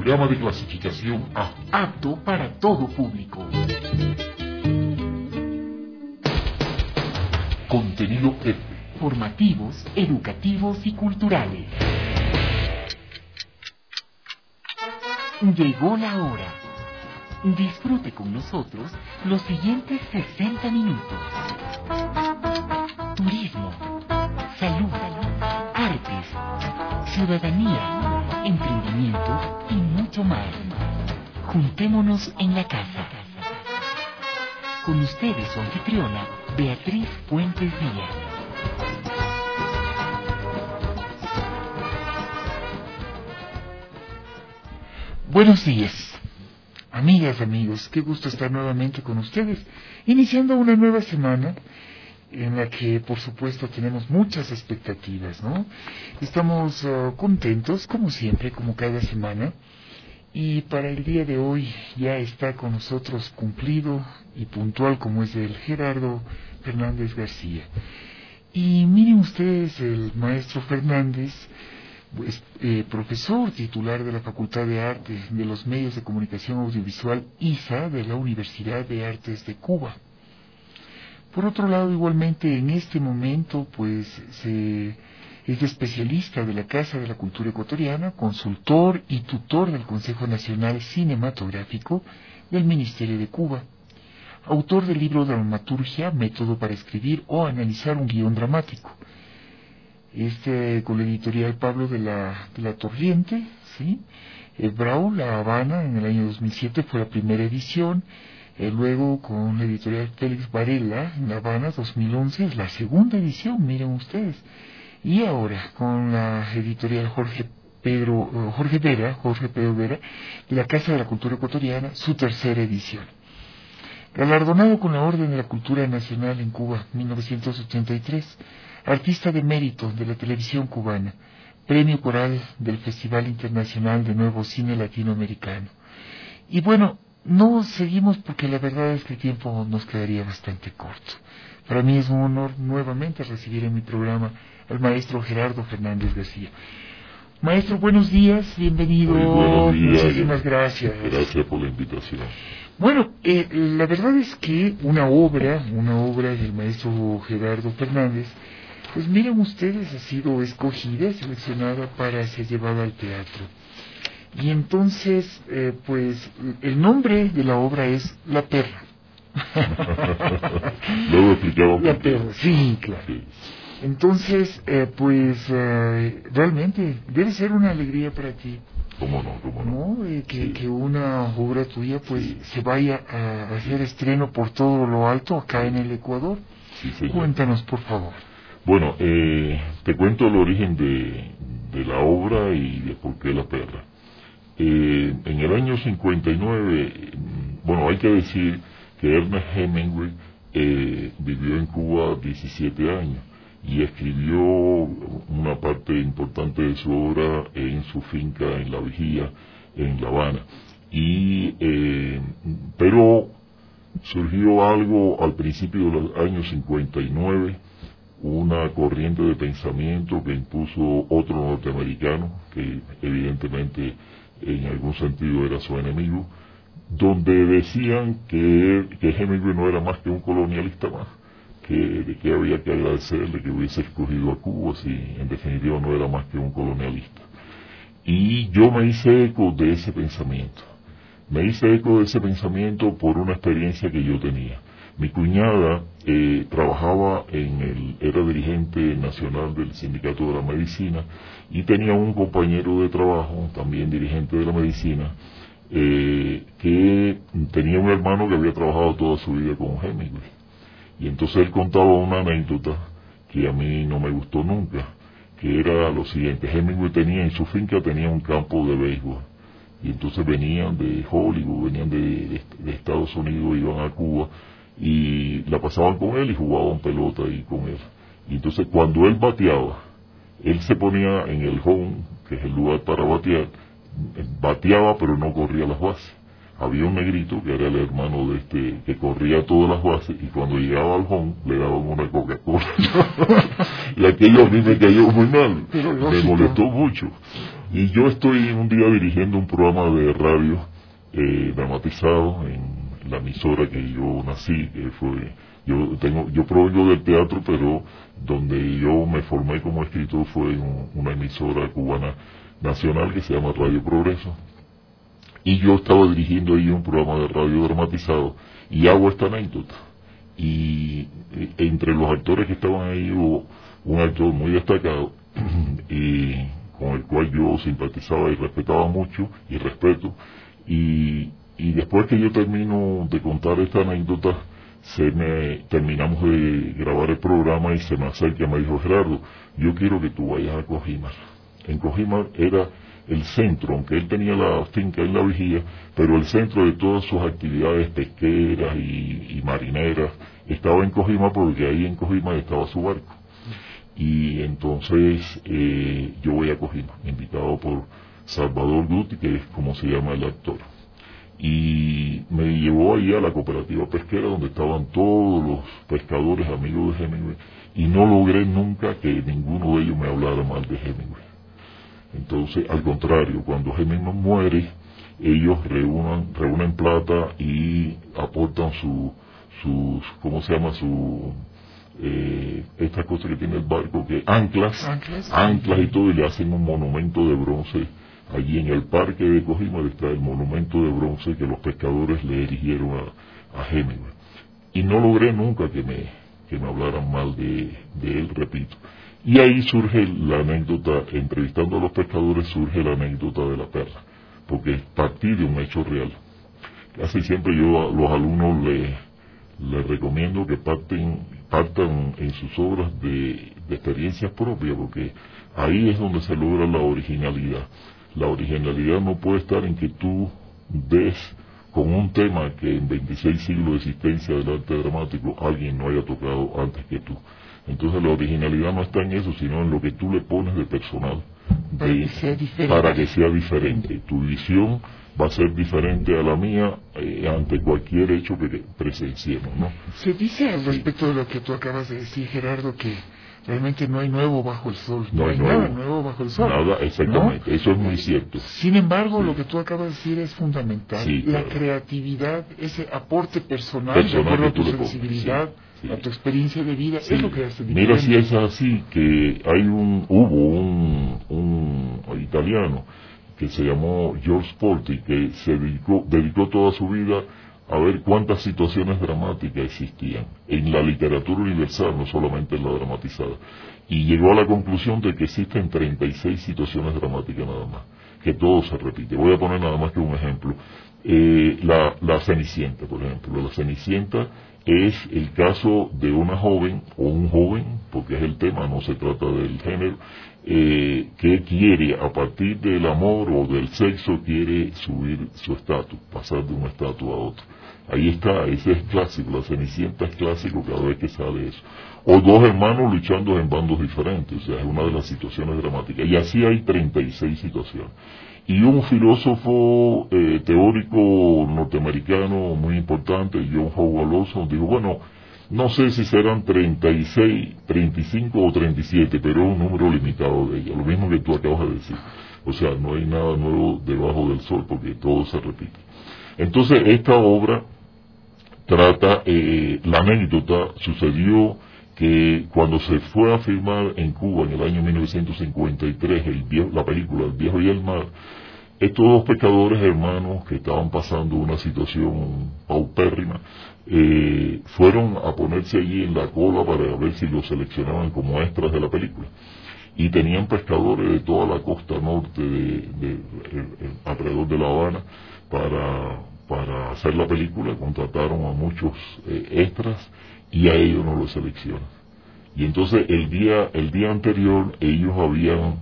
Programa de clasificación A. Apto para todo público. Contenido F. Formativos, educativos y culturales. Llegó la hora. Disfrute con nosotros los siguientes 60 minutos. Turismo, salud, artes, ciudadanía, emprendimiento y mucho más. Juntémonos en la casa. Con ustedes su anfitriona, Beatriz Fuentes Díaz. Buenos días, amigas, amigos, qué gusto estar nuevamente con ustedes, iniciando una nueva semana en la que, por supuesto, tenemos muchas expectativas, ¿no? Estamos contentos, como siempre, como cada semana, y para el día de hoy ya está con nosotros cumplido y puntual como es el Gerardo Fernández García. Y miren ustedes, el maestro Fernández, pues, profesor titular de la Facultad de Artes de los Medios de Comunicación Audiovisual ISA de la Universidad de Artes de Cuba. Por otro lado, igualmente en este momento, pues es especialista de la Casa de la Cultura Ecuatoriana, consultor y tutor del Consejo Nacional Cinematográfico del Ministerio de Cuba. Autor del libro Dramaturgia, Método para escribir o analizar un guión dramático. Con la editorial Pablo de la Torriente, ¿sí? Brau, La Habana, en el año 2007 fue la primera edición. Luego con la editorial Félix Varela, en La Habana, 2011, es la segunda edición, miren ustedes. Y ahora con la editorial Jorge Pedro Vera, de la Casa de la Cultura Ecuatoriana, su tercera edición. Galardonado con la Orden de la Cultura Nacional en Cuba, 1983, artista de mérito de la televisión cubana, premio coral del Festival Internacional de Nuevo Cine Latinoamericano. Y bueno, no seguimos porque la verdad es que el tiempo nos quedaría bastante corto. Para mí es un honor nuevamente recibir en mi programa al maestro Gerardo Fernández García. Maestro, buenos días, bienvenido. Buenos días. Muchísimas gracias. Gracias por la invitación. Bueno, la verdad es que una obra del maestro Gerardo Fernández, pues miren ustedes, ha sido escogida, seleccionada para ser llevada al teatro. Y entonces, pues, el nombre de la obra es La Perra. Luego explicamos. La Perra, sí, claro. Sí. Entonces, realmente debe ser una alegría para ti. ¿Cómo no? Que una obra tuya, pues, se vaya a hacer estreno por todo lo alto acá en el Ecuador. Sí, señor. Cuéntanos, por favor. Bueno, te cuento el origen de la obra y de por qué La Perra. En el año 59, bueno, hay que decir que Ernest Hemingway vivió en Cuba 17 años y escribió una parte importante de su obra en su finca en La Vigía, en La Habana. Pero surgió algo al principio de los años 59, una corriente de pensamiento que impuso otro norteamericano, que evidentemente en algún sentido era su enemigo, donde decían que Hemingway no era más que un colonialista más, de que había que agradecerle que hubiese escogido a Cuba, si en definitiva no era más que un colonialista. Y yo me hice eco de ese pensamiento. Por una experiencia que yo tenía. Mi cuñada trabajaba era dirigente nacional del Sindicato de la Medicina y tenía un compañero de trabajo, también dirigente de la medicina, que tenía un hermano que había trabajado toda su vida con Hemingway. Y entonces él contaba una anécdota que a mí no me gustó nunca, que era lo siguiente: Hemingway en su finca tenía un campo de béisbol, y entonces venían de Hollywood, venían de Estados Unidos, iban a Cuba, y la pasaban con él y jugaban pelota ahí con él. Y entonces cuando él bateaba, él se ponía en el home, que es el lugar para batear, bateaba pero no corría las bases. había un negrito que era el hermano de este, que corría todas las bases, y cuando llegaba al home le daban una Coca-Cola. Y aquello a mí me cayó muy mal, me molestó mucho. Y yo estoy un día dirigiendo un programa de radio dramatizado en la emisora que yo nací, que fue, yo provengo del teatro, pero donde yo me formé como escritor fue en una emisora cubana nacional que se llama Radio Progreso. Y yo estaba dirigiendo ahí un programa de radio dramatizado y hago esta anécdota. Y entre los actores que estaban ahí hubo un actor muy destacado y con el cual yo simpatizaba y respetaba mucho y respeto. Y después que yo termino de contar esta anécdota, terminamos de grabar el programa y se me acerca y me dijo: Gerardo, yo quiero que tú vayas a Cojimar. En Cojimar era el centro, aunque él tenía la finca en La Vigía, pero el centro de todas sus actividades pesqueras y marineras estaba en Cojimar, porque ahí en Cojimar estaba su barco. Y entonces yo voy a Cojimar, invitado por Salvador Guti, que es como se llama el actor. Y me llevó ahí a la cooperativa pesquera donde estaban todos los pescadores amigos de Hemingway, y no logré nunca que ninguno de ellos me hablara mal de Hemingway. Entonces, al contrario, cuando Hemingway muere, ellos reúnen plata y aportan sus, ¿cómo se llama? Estas cosas que tiene el barco, que anclas y todo, y le hacen un monumento de bronce. Allí en el parque de Cojimar está el monumento de bronce que los pescadores le erigieron a Hemingway. Y no logré nunca que me hablaran mal de él, repito. Y ahí surge la anécdota, entrevistando a los pescadores, surge la anécdota de la perla, porque partí de un hecho real. Casi siempre yo a los alumnos les recomiendo que partan en sus obras de experiencias propias, porque ahí es donde se logra la originalidad. La originalidad no puede estar en que tú des con un tema que en 26 siglos de existencia del arte dramático alguien no haya tocado antes que tú. Entonces la originalidad no está en eso, sino en lo que tú le pones de personal, para que sea diferente. Tu visión va a ser diferente a la mía ante cualquier hecho que presenciemos, ¿no? Se dice al respecto de lo que tú acabas de decir, Gerardo, que realmente no hay nuevo bajo el sol. No hay nada nuevo bajo el sol. Nada, exactamente, ¿no? Eso es muy cierto. Sin embargo, lo que tú acabas de decir es fundamental. Sí, la creatividad, ese aporte personal de acuerdo a tu sensibilidad, a tu experiencia de vida, es lo que hace diferente. Mira, si es así, que hubo un italiano que se llamó George Porti, que se dedicó toda su vida a ver cuántas situaciones dramáticas existían en la literatura universal, no solamente en la dramatizada, y llegó a la conclusión de que existen 36 situaciones dramáticas nada más, que todo se repite. Voy a poner nada más que un ejemplo. La Cenicienta, por ejemplo. La Cenicienta es el caso de una joven, o un joven, porque es el tema, no se trata del género, que quiere, a partir del amor o del sexo, quiere subir su estatus, pasar de un estatus a otro. Ahí está, ese es clásico, la Cenicienta es clásico cada vez que sale eso. O dos hermanos luchando en bandos diferentes, o sea, es una de las situaciones dramáticas. Y así hay 36 situaciones. Y un filósofo teórico norteamericano muy importante, John Howard Lawson, dijo, bueno, no sé si serán 36, 35 o 37, pero es un número limitado de ellas, lo mismo que tú acabas de decir. O sea, no hay nada nuevo debajo del sol, porque todo se repite. Entonces, esta obra trata, la anécdota sucedió que cuando se fue a filmar en Cuba en el año 1953 la película El Viejo y el Mar, estos dos pescadores hermanos que estaban pasando una situación paupérrima, fueron a ponerse allí en la cola para ver si los seleccionaban como extras de la película. Y tenían pescadores de toda la costa norte alrededor de La Habana para hacer la película. Contrataron a muchos extras y a ellos no los seleccionan. Y entonces el día anterior ellos habían,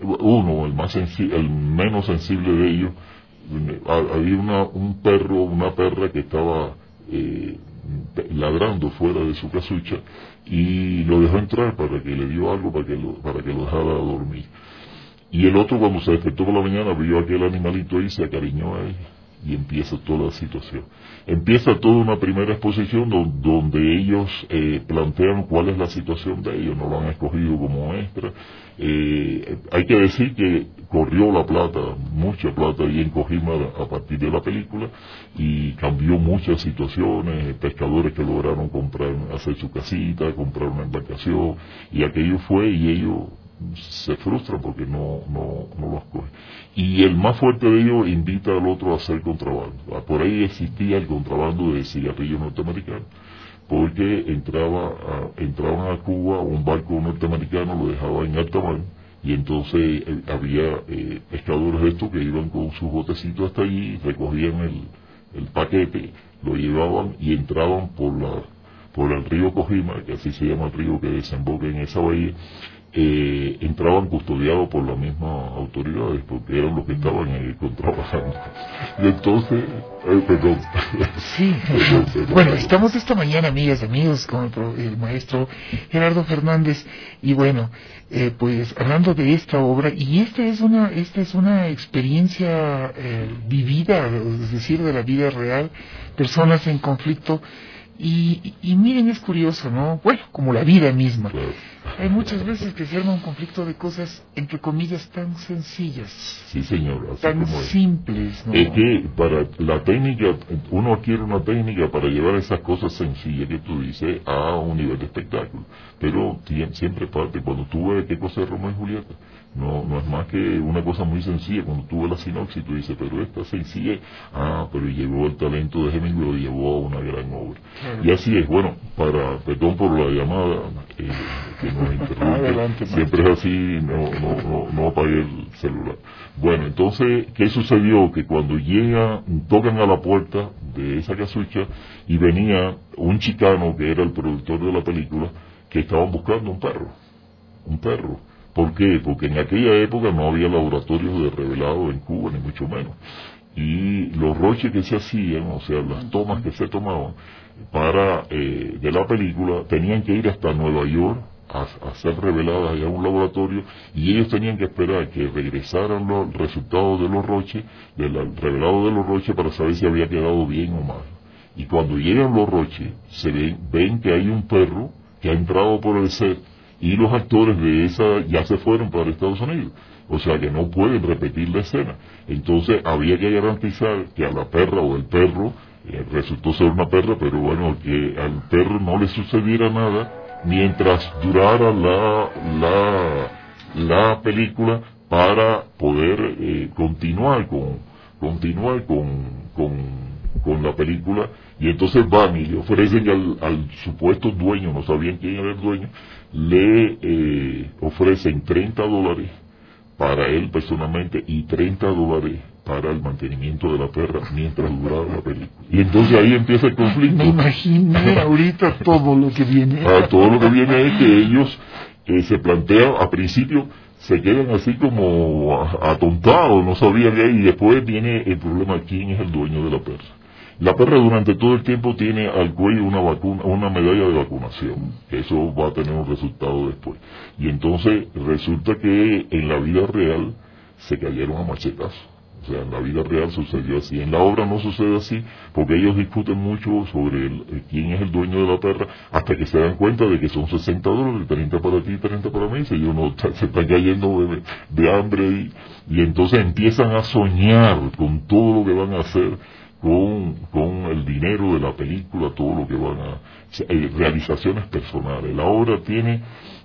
el menos sensible de ellos, había una perra que estaba ladrando fuera de su casucha, y lo dejó entrar para que le dio algo para que lo dejara dormir. Y el otro, cuando se despertó por la mañana, vio aquel animalito ahí y se acariñó a él. y empieza toda la situación. Empieza toda una primera exposición donde ellos plantean cuál es la situación de ellos, no lo han escogido como extra. Hay que decir que corrió la plata, mucha plata ahí en Kojima a partir de la película, y cambió muchas situaciones, pescadores que lograron hacer su casita, comprar una embarcación, y aquello fue, y ellos se frustran porque no los cogen. Y el más fuerte de ellos invita al otro a hacer contrabando. Por ahí existía el contrabando de cigarrillos norteamericanos, porque entraban a Cuba un barco norteamericano, lo dejaba en alta mar, y entonces había pescadores de estos que iban con sus botecitos hasta allí, recogían el paquete, lo llevaban y entraban por el río Kojima, que así se llama el río que desemboca en esa bahía. Entraban custodiados por las mismas autoridades, porque eran los que estaban contrabajando. Y entonces, perdón. Sí, bueno, estamos esta mañana, amigas, amigos, con el maestro Gerardo Fernández, y bueno, pues hablando de esta obra, y esta es una experiencia vivida, es decir, de la vida real, personas en conflicto. Y miren, es curioso, ¿no? Bueno, como la vida misma. Claro. Hay muchas veces que se arma un conflicto de cosas, entre comillas, tan sencillas. Sí, señor. Así tan como simples, ¿no? Es que para la técnica, uno adquiere una técnica para llevar esas cosas sencillas que tú dices a un nivel de espectáculo. Pero siempre parte, cuando tú ves qué cosa es Romeo y Julieta, no es más que una cosa muy sencilla. Cuando tú ves la sinopsis, tú dices, pero esta sencilla, pero llevó el talento de Hemingway, lo llevó a una gran obra. Claro. Y así es. Bueno, perdón por la llamada, que nos interrumpe. Adelante, siempre es así, no apague el celular. Bueno, entonces, ¿qué sucedió? Que cuando tocan a la puerta de esa casucha, y venía un chicano que era el productor de la película, que estaban buscando un perro. ¿Por qué? Porque en aquella época no había laboratorios de revelado en Cuba, ni mucho menos. Y los roches que se hacían, o sea, las tomas que se tomaban de la película, tenían que ir hasta Nueva York a ser reveladas allá en un laboratorio, y ellos tenían que esperar que regresaran los resultados de los roches, del revelado de los roches, para saber si había quedado bien o mal. Y cuando llegan los roches, ven que hay un perro que ha entrado por el set, y los actores de esa ya se fueron para Estados Unidos, o sea que no pueden repetir la escena. Entonces había que garantizar que a la perra o el perro, resultó ser una perra, pero bueno, que al perro no le sucediera nada mientras durara la película, para poder continuar con la película. Y entonces van y le ofrecen al supuesto dueño, no sabían quién era el dueño, le ofrecen $30 para él personalmente y $30 para el mantenimiento de la perra mientras duraba la película. Y entonces ahí empieza el conflicto. Me imaginé ahorita todo lo que viene. Todo lo que viene es que ellos se plantean, a principio se quedan así como atontados, no sabían qué, y después viene el problema: ¿quién es el dueño de la perra? La perra durante todo el tiempo tiene al cuello una medalla de vacunación, que eso va a tener un resultado después. Y entonces resulta que en la vida real se cayeron a machetazos. O sea, en la vida real sucedió así. En la obra no sucede así, porque ellos discuten mucho sobre quién es el dueño de la perra, hasta que se dan cuenta de que son $60, 30 para ti y 30 para mí. Si ellos se están cayendo de hambre, y entonces empiezan a soñar con todo lo que van a hacer, con el dinero de la película, todo lo que van a realizaciones personales. La obra tiene,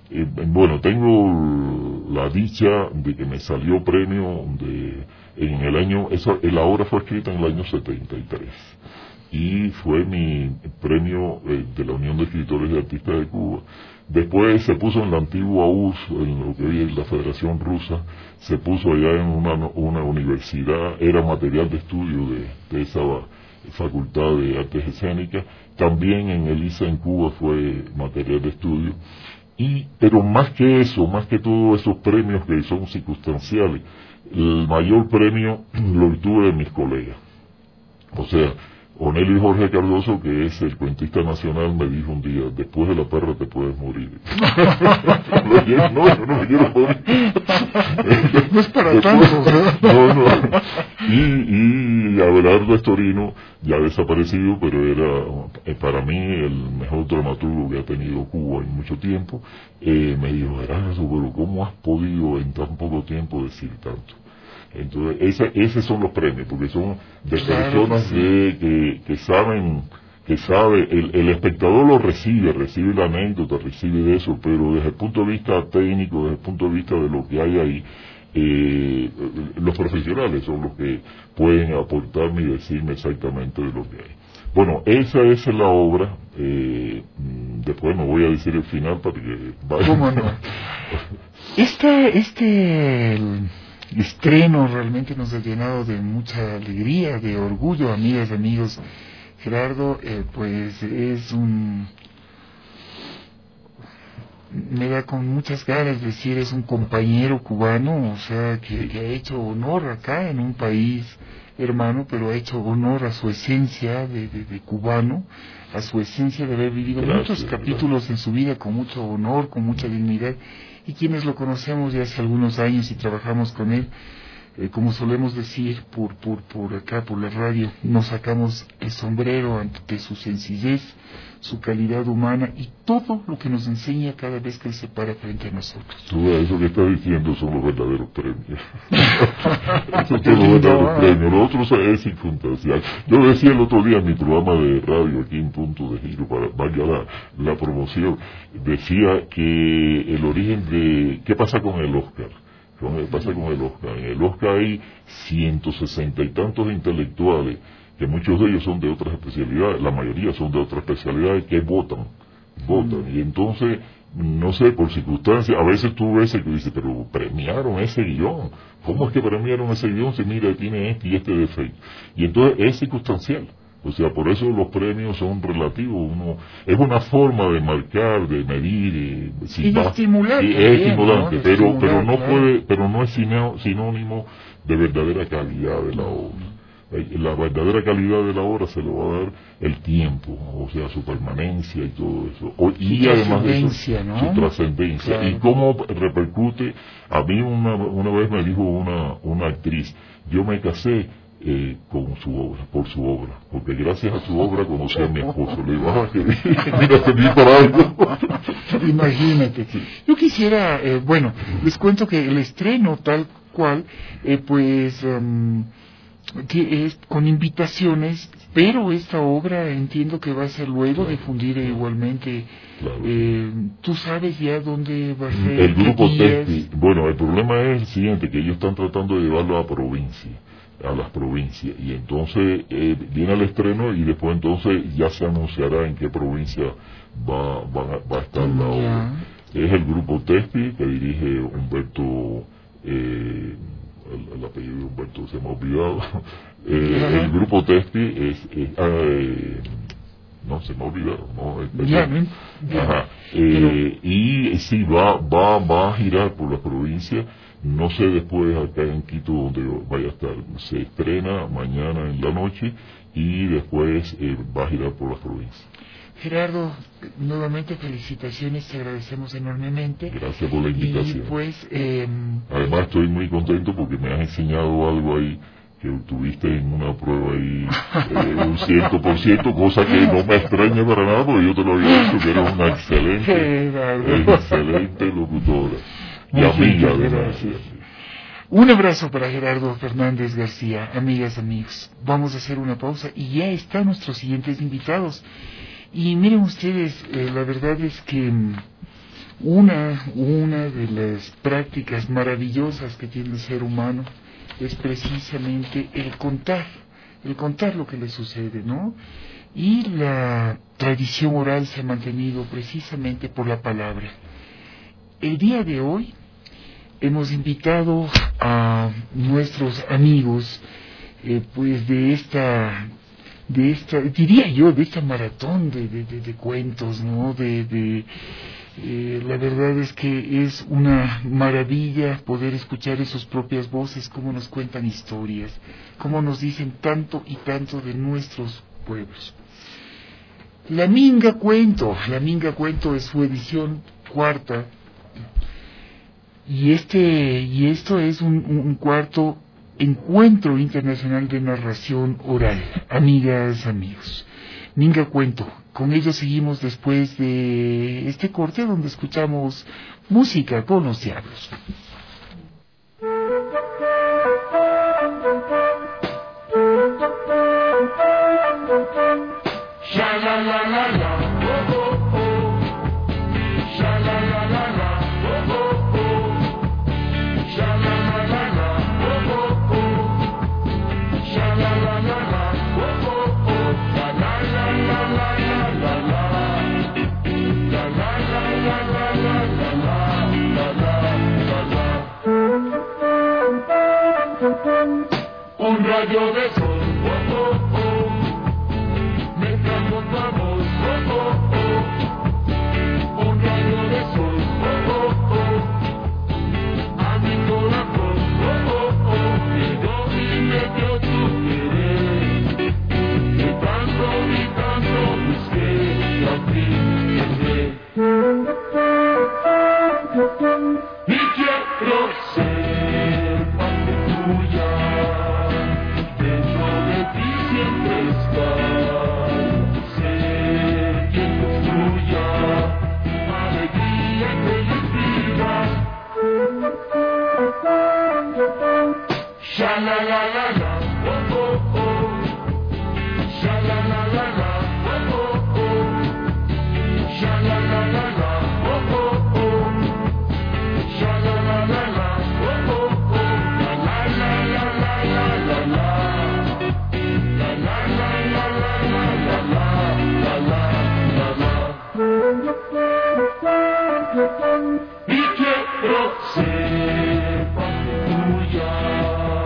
tengo la dicha de que me salió premio en el año, la obra fue escrita en el año 73, y fue mi premio de la Unión de Escritores y Artistas de Cuba. Después se puso en la antigua URSS, en lo que hoy es la Federación Rusa, se puso allá en una universidad, era material de estudio de esa Facultad de Artes Escénicas. También en el ISA en Cuba fue material de estudio. Pero más que eso, más que todos esos premios que son circunstanciales, el mayor premio lo obtuve de mis colegas. O sea, Onelio Jorge Cardoso, que es el cuentista nacional, me dijo un día, después de la perra te puedes morir. No, yo no me quiero morir. No es para tanto, ¿verdad? No. Y Abelardo Estorino, ya desaparecido, pero era para mí el mejor dramaturgo que ha tenido Cuba en mucho tiempo, me dijo, Erasmo, pero ¿cómo has podido en tan poco tiempo decir tanto? Entonces, esos son los premios, porque son de personas que saben, el espectador lo recibe la anécdota, recibe de eso, pero desde el punto de vista técnico, desde el punto de vista de lo que hay ahí, los profesionales son los que pueden aportarme y decirme exactamente de lo que hay. Bueno, esa es la obra, después no voy a decir el final para que vaya. ¿Cómo no? El estreno realmente nos ha llenado de mucha alegría, de orgullo, amigas, amigos. Gerardo, pues me da con muchas ganas de decir, es un compañero cubano, o sea, que ha hecho honor acá en un país hermano, pero ha hecho honor a su esencia de cubano, a su esencia de haber vivido muchos capítulos en su vida con mucho honor, con mucha dignidad. Y quienes lo conocemos ya hace algunos años y trabajamos con él, como solemos decir por acá, por la radio, nos sacamos el sombrero ante su sencillez, su calidad humana y todo lo que nos enseña cada vez que él se para frente a nosotros. Tú, eso que estás diciendo son los verdaderos premios. Esos son los verdaderos premios. Lo otro es circunstancial. Yo decía el otro día en mi programa de radio aquí en Punto de Giro, para vaya la promoción, decía que el origen de... ¿Qué pasa con el Oscar? ¿Qué pasa con el Oscar? En el Oscar hay 160 y tantos intelectuales, que muchos de ellos son de otras especialidades, la mayoría son de otras especialidades, que votan. Y entonces, no sé, por circunstancias, a veces tú ves que dices, pero premiaron ese guión. ¿Cómo es que premiaron ese guión si mira, tiene este y este defecto? Y entonces es circunstancial. O sea, por eso los premios son relativos. Es una forma de marcar, de medir, y de estimular. Es estimulante, pero no es sinónimo de verdadera calidad de la obra. La verdadera calidad de la obra se lo va a dar el tiempo, o sea, su permanencia y todo eso. Y además de eso, ¿no? Su trascendencia. Claro. Y cómo repercute. A mí una vez me dijo una actriz, yo me casé con su obra, por su obra, porque gracias a su obra conocí a mi esposo. Le digo, mira, te di para algo. Imagínate. Yo quisiera, les cuento que el estreno tal cual, que es con invitaciones, pero esta obra entiendo que va a ser luego difundida igualmente. Claro. ¿Tú sabes ya dónde va a ser? El grupo Testi. Bueno, el problema es el siguiente, que ellos están tratando de llevarlo a las provincias, y entonces viene el estreno y después entonces ya se anunciará en qué provincia va a estar la obra. Es el grupo Testi, que dirige Humberto, el apellido de Humberto se me ha olvidado. El grupo Testi no se me ha olvidado, y sí va a girar por la provincia. No sé después acá en Quito donde vaya a estar. Se estrena mañana en la noche y después va a girar por las provincias. Gerardo, nuevamente felicitaciones, te agradecemos enormemente. Gracias por la invitación. Y pues, además estoy muy contento porque me has enseñado algo ahí que tuviste en una prueba ahí, un 100%, cosa que no me extraña para nada porque yo te lo había dicho que eres una excelente locutora. Y amiga, además. Un abrazo para Gerardo Fernández García, amigas, amigos. Vamos a hacer una pausa y ya están nuestros siguientes invitados. Y miren ustedes, la verdad es que una de las prácticas maravillosas que tiene el ser humano es precisamente el contar lo que le sucede, ¿no? Y la tradición oral se ha mantenido precisamente por la palabra. El día de hoy hemos invitado a nuestros amigos, pues de esta maratón de cuentos, ¿no? La verdad es que es una maravilla poder escuchar en sus propias voces cómo nos cuentan historias, cómo nos dicen tanto y tanto de nuestros pueblos. La Minga Cuento es su edición cuarta, y esto es un cuarto encuentro internacional de narración oral. Amigas, amigos, Minga Cuento. Con ello seguimos después de este corte donde escuchamos música con los diablos. Sha la la la la, oh oh oh. Sha la la la la, oh oh oh. Sha la la la la, oh oh oh. Sha la la la la, oh oh oh. La la la la la la la. La la la la la la la la. Un rayo de sol, oh oh oh. Vamos, oh, oh, oh. Un rayo de sol, oh, oh, oh. A mi corazón, oh, oh, oh. Llegó y me dio tu querer. Que tanto busqué, y al fin llegué. Y quiero ser parte tuya. Dentro de ti siempre está. Sha la la la la, oh oh oh. Sha la la la la, oh oh oh. Sha la la la la, oh oh oh. Sha la la la la, oh oh oh. La la la la la la la. La la la la la la la la. Y quiero ser parte tuya.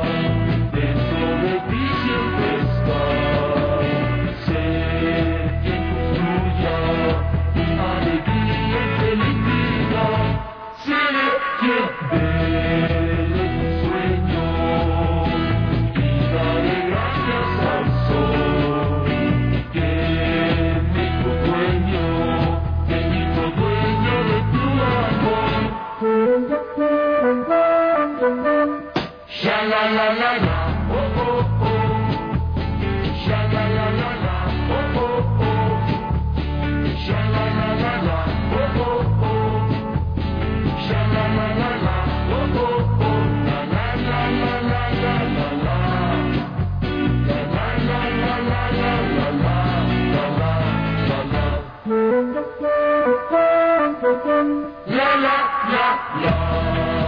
Sha la la la la, oh oh oh. Sha la la la la, oh oh oh. Sha la la la la, oh oh oh. Sha la la la la, oh oh oh. La la la la la la la. La la la la la la la. La la la la.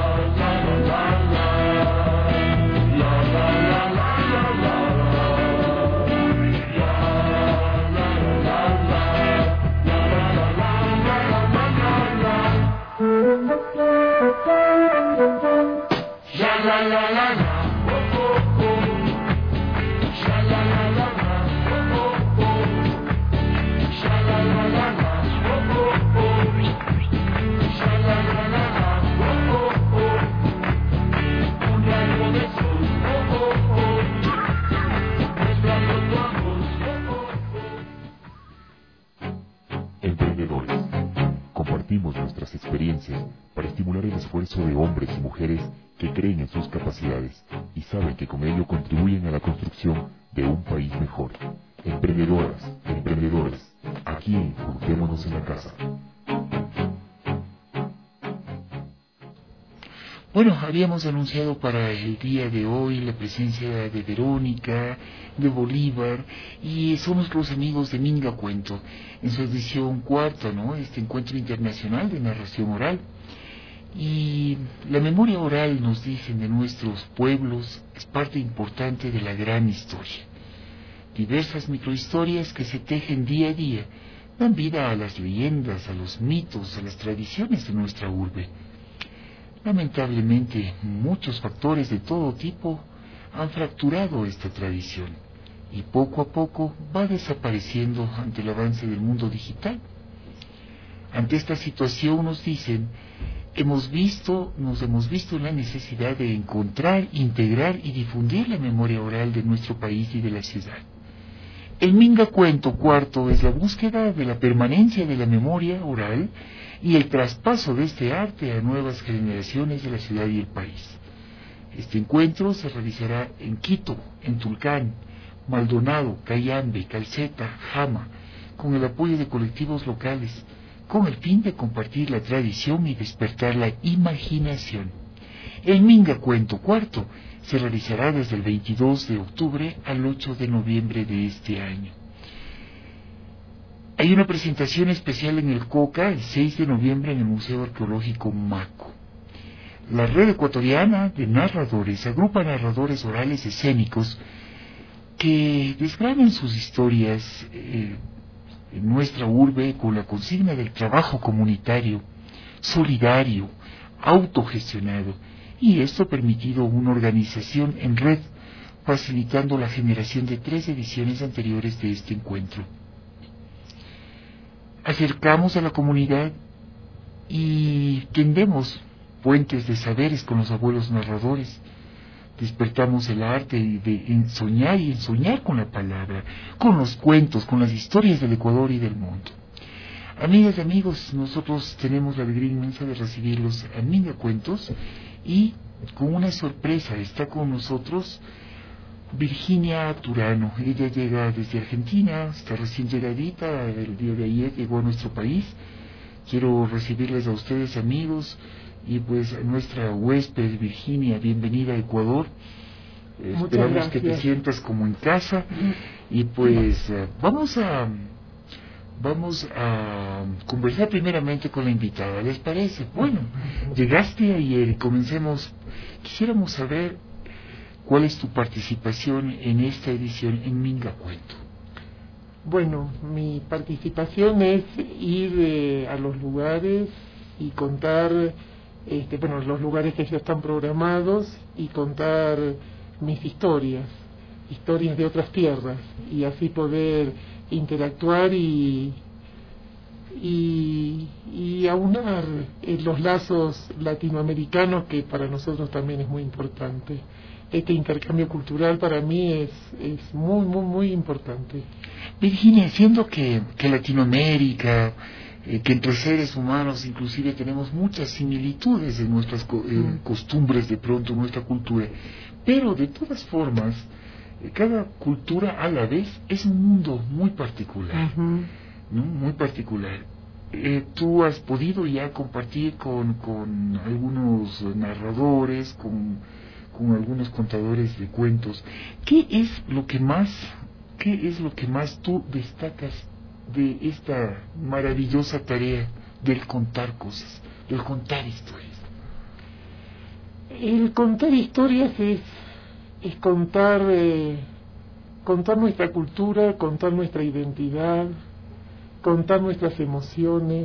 La la la la, oh oh oh. Sha la la la la, oh oh oh. Sha la la la la, oh oh oh. Sha la la la la, oh oh oh. Un rayo de sol, oh oh oh. Mezclando tu amor, oh oh oh. Emprendedores. Compartimos nuestras experiencias para estimular el esfuerzo de hombres y mujeres que creen en sus capacidades y saben que con ello contribuyen a la construcción de un país mejor. Emprendedoras, emprendedores, aquí en Juntémonos en la Casa. Bueno, habíamos anunciado para el día de hoy la presencia de Verónica, de Bolívar, y son nuestros amigos de Minga Cuento, en su edición cuarta, ¿no? Este encuentro internacional de narración oral. Y la memoria oral, nos dicen, de nuestros pueblos es parte importante de la gran historia. Diversas microhistorias que se tejen día a día dan vida a las leyendas, a los mitos, a las tradiciones de nuestra urbe. Lamentablemente, muchos factores de todo tipo han fracturado esta tradición y poco a poco va desapareciendo ante el avance del mundo digital. Ante esta situación, nos dicen, nos hemos visto en la necesidad de encontrar, integrar y difundir la memoria oral de nuestro país y de la ciudad. El Minga Cuento cuarto es la búsqueda de la permanencia de la memoria oral y el traspaso de este arte a nuevas generaciones de la ciudad y el país. Este encuentro se realizará en Quito, en Tulcán, Maldonado, Cayambe, Calceta, Jama, con el apoyo de colectivos locales, con el fin de compartir la tradición y despertar la imaginación. El Minga Cuento cuarto se realizará desde el 22 de octubre al 8 de noviembre de este año. Hay una presentación especial en el COCA el 6 de noviembre en el Museo Arqueológico Maco. La Red Ecuatoriana de Narradores agrupa narradores orales escénicos que desgranan sus historias en nuestra urbe con la consigna del trabajo comunitario, solidario, autogestionado, y esto ha permitido una organización en red, facilitando la generación de 3 ediciones anteriores de este encuentro. Acercamos a la comunidad y tendemos puentes de saberes con los abuelos narradores. Despertamos el arte de soñar con la palabra, con los cuentos, con las historias del Ecuador y del mundo. Amigas y amigos, nosotros tenemos la alegría inmensa de recibirlos a Minga Cuentos y con una sorpresa está con nosotros Virginia Turano. Ella llega desde Argentina, está recién llegadita, el día de ayer llegó a nuestro país. Quiero recibirles a ustedes, amigos, y pues a nuestra huésped Virginia, bienvenida a Ecuador. Esperamos que te sientas como en casa y pues vamos a conversar primeramente con la invitada, ¿les parece? Bueno, llegaste ayer y quisiéramos saber cuál es tu participación en esta edición en Minga Cuento. Bueno, mi participación es ir a los lugares y contar, los lugares que ya están programados y contar mis historias de otras tierras y así poder interactuar y aunar los lazos latinoamericanos, que para nosotros también es muy importante. Este intercambio cultural para mí es muy, muy, muy importante. Virginia, siendo que Latinoamérica, que entre seres humanos inclusive tenemos muchas similitudes en nuestras costumbres, de pronto, nuestra cultura, pero de todas formas, cada cultura a la vez es un mundo muy particular, ¿no? Muy particular. Tú has podido ya compartir con algunos narradores, con algunos contadores de cuentos. ¿Qué es lo que más tú destacas de esta maravillosa tarea del contar cosas, del contar historias? El contar historias es contar nuestra cultura, contar nuestra identidad, contar nuestras emociones.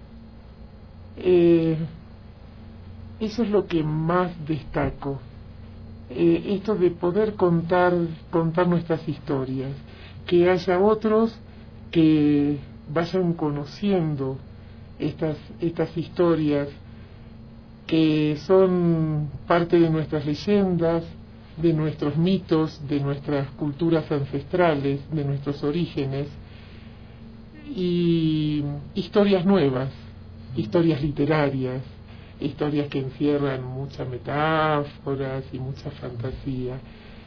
Eso es lo que más destaco. Esto de poder contar nuestras historias, que haya otros que vayan conociendo estas historias que son parte de nuestras leyendas, de nuestros mitos, de nuestras culturas ancestrales, de nuestros orígenes, y historias nuevas, historias literarias, historias que encierran muchas metáforas y mucha fantasía.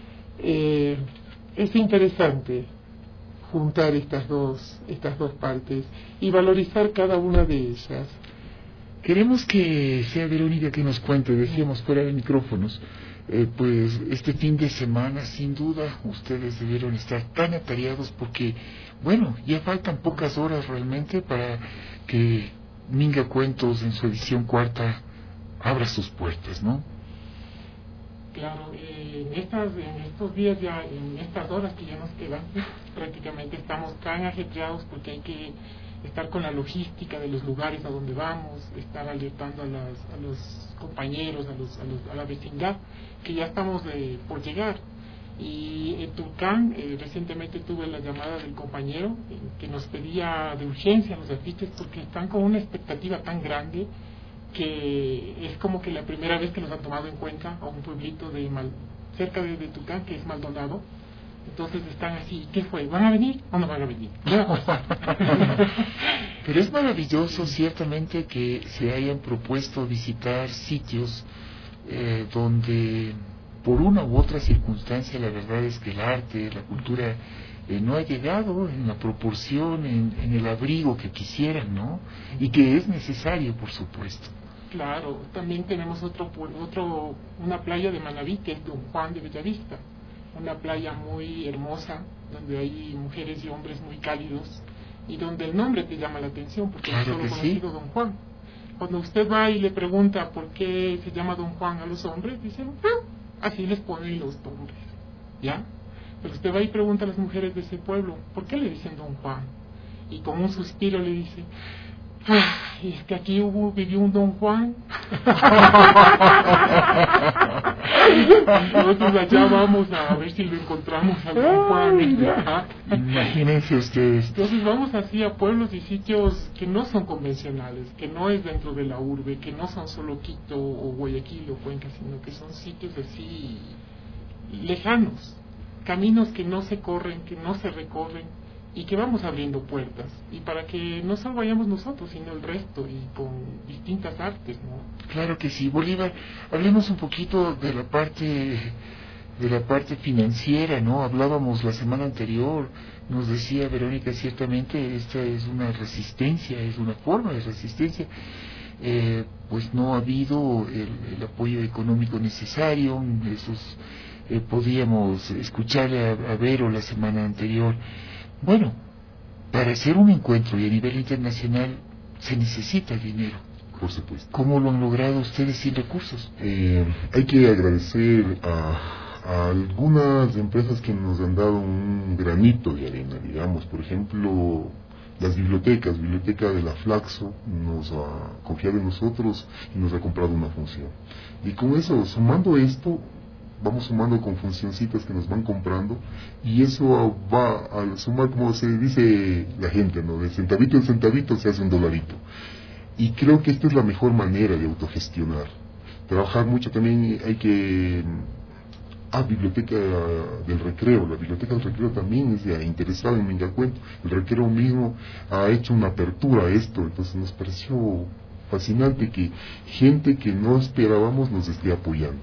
Es interesante juntar estas dos partes y valorizar cada una de ellas. Queremos que sea Verónica que nos cuente, decíamos fuera de micrófonos, pues este fin de semana sin duda ustedes debieron estar tan atareados porque, bueno, ya faltan pocas horas realmente para que Minga Cuentos en su edición cuarta abra sus puertas, ¿no? Claro, en estos días ya, en estas horas que ya nos quedan, prácticamente estamos tan ajetreados porque hay que estar con la logística de los lugares a donde vamos, estar alertando a los compañeros, a la vecindad, que ya estamos por llegar. Y en Tulcán, recientemente tuve la llamada del compañero que nos pedía de urgencia los artistas porque están con una expectativa tan grande que es como que la primera vez que nos han tomado en cuenta a un pueblito cerca de Tulcán, que es Maldonado. Entonces están así, ¿qué fue? ¿Van a venir o no van a venir? Pero es maravilloso ciertamente que se hayan propuesto visitar sitios donde por una u otra circunstancia la verdad es que el arte, la cultura no ha llegado en la proporción, en el abrigo que quisieran, ¿no? Y que es necesario, por supuesto. Claro, también tenemos una playa de Manabí, que es Don Juan de Bellavista, una playa muy hermosa, donde hay mujeres y hombres muy cálidos, y donde el nombre te llama la atención, porque claro es solo conocido sí. Don Juan. Cuando usted va y le pregunta por qué se llama Don Juan a los hombres, dicen, así les ponen los nombres, ¿ya? Pero usted va y pregunta a las mujeres de ese pueblo, ¿por qué le dicen Don Juan? Y con un suspiro le dice, es que aquí vivió un Don Juan. Nosotros allá vamos a ver si lo encontramos al Don Juan. Imagínense ustedes. Entonces vamos así a pueblos y sitios que no son convencionales, que no es dentro de la urbe, que no son solo Quito o Guayaquil o Cuenca, sino que son sitios así lejanos, caminos que no se corren, que no se recorren, y que vamos abriendo puertas, y para que no solo vayamos nosotros, sino el resto, y con distintas artes, ¿no? Claro que sí. Bolívar, hablemos un poquito de la parte financiera, ¿no? Hablábamos la semana anterior, nos decía Verónica, ciertamente esta es una resistencia, es una forma de resistencia. Pues no ha habido el apoyo económico necesario, podíamos escucharle a Vero la semana anterior. Bueno, para hacer un encuentro y a nivel internacional se necesita dinero. Por supuesto. ¿Cómo lo han logrado ustedes sin recursos? Hay que agradecer a algunas empresas que nos han dado un granito de arena, digamos, por ejemplo, las Biblioteca de la Flaxo nos ha confiado en nosotros y nos ha comprado una función. Y con eso, sumando esto, vamos sumando con funcioncitas que nos van comprando, y eso va a sumar, como se dice la gente, ¿no? De centavito en centavito se hace un dolarito. Y creo que esta es la mejor manera de autogestionar. Trabajar mucho también hay que... Biblioteca del Recreo. La Biblioteca del Recreo también es interesada en Mingacuento. El Recreo mismo ha hecho una apertura a esto, entonces nos pareció fascinante que gente que no esperábamos nos esté apoyando.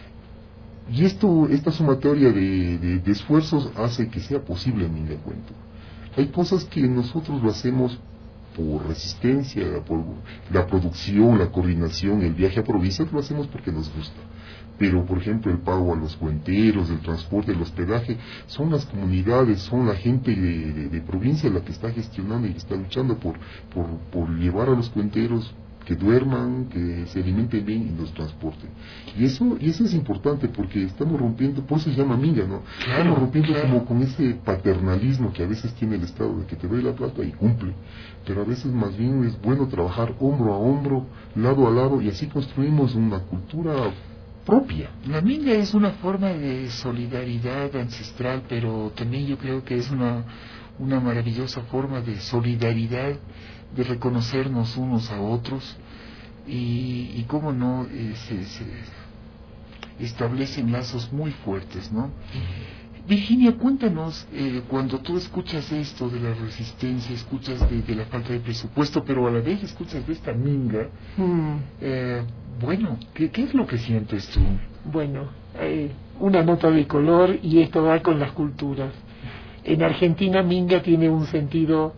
Y esta sumatoria de esfuerzos hace que sea posible en Mingacuento. Hay cosas que nosotros lo hacemos por resistencia, por la producción, la coordinación, el viaje a provincias, lo hacemos porque nos gusta. Pero, por ejemplo, el pago a los cuenteros, el transporte, el hospedaje, son las comunidades, son la gente de provincia la que está gestionando y está luchando por llevar a los cuenteros que duerman, que se alimenten bien y los transporten. Y eso es importante porque estamos rompiendo, por eso se llama minga, ¿no? Claro, estamos rompiendo claro. como con ese paternalismo que a veces tiene el Estado, de que te doy la plata y cumple. Pero a veces más bien es bueno trabajar hombro a hombro, lado a lado, y así construimos una cultura propia. La minga es una forma de solidaridad ancestral, pero también yo creo que es una maravillosa forma de solidaridad, de reconocernos unos a otros, y cómo no, se establecen lazos muy fuertes, ¿no? Virginia, cuéntanos, cuando tú escuchas esto de la resistencia, escuchas de la falta de presupuesto, pero a la vez escuchas de esta minga, bueno, ¿qué es lo que sientes tú? Bueno, una nota de color, y esto va con las culturas. En Argentina, minga tiene un sentido